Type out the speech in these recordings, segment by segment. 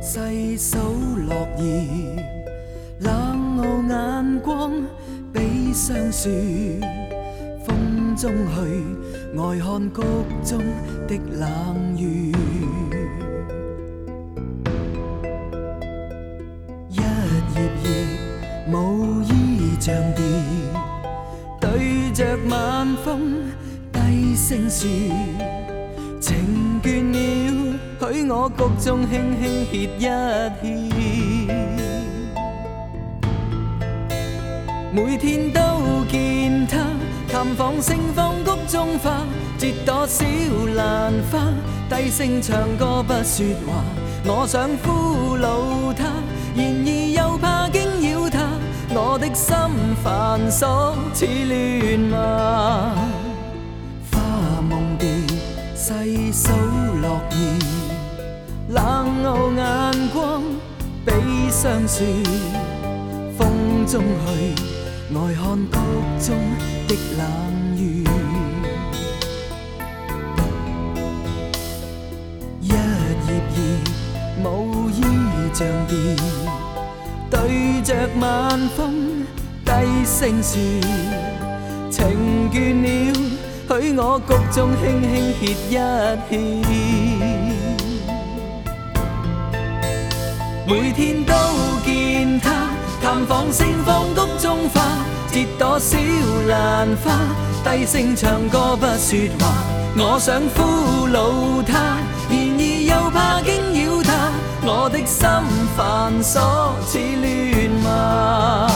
细數落葉，冷傲眼光比霜雪，風中去呆看谷中的冷雨。一葉葉舞衣像蝶，對着晚風低聲說，情倦了，許我谷中輕輕歇一歇。每天都見他探訪盛放谷中花，折朵小蘭花，低聲唱歌不說話。我想俘虜他，然而又怕驚擾他，我的心煩瑣似亂麻。花夢蝶細數落葉，冷傲眼光比霜雪，風中去呆看谷中的冷雨。一葉葉舞衣像蝶，對着晚風低聲說，情倦了，許我谷中輕輕歇一歇。每天都見他探訪盛放谷中花，折朵小蘭花，低聲唱歌不說話。我想俘虜他，然而又怕驚擾他，我的心煩瑣似亂麻。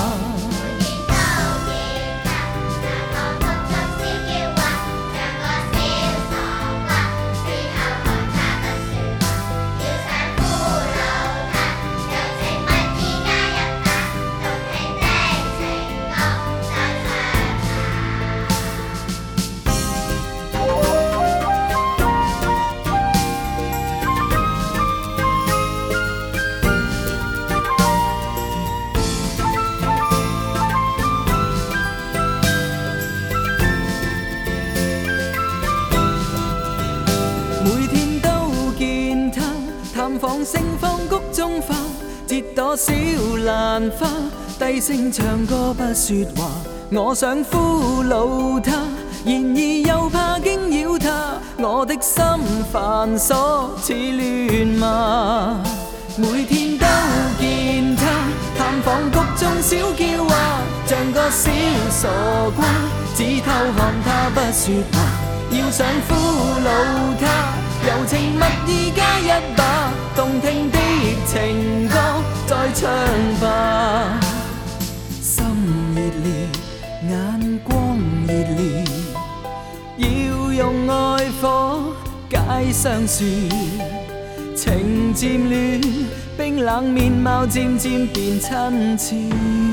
每天都見他探訪盛放谷中花，折朵小蘭花，低聲唱歌不說話。我想俘虜他，然而又怕驚擾他，我的心煩瑣似亂麻。每天都見他探訪谷中小嬌娃，像個小傻瓜，只偷看他不說話。要想俘虜他，柔情蜜意加一把，動聽的情歌再唱吧。心熱烈，眼光熱烈，要用愛火解霜雪。情漸亂，冰冷面貌漸漸變親切。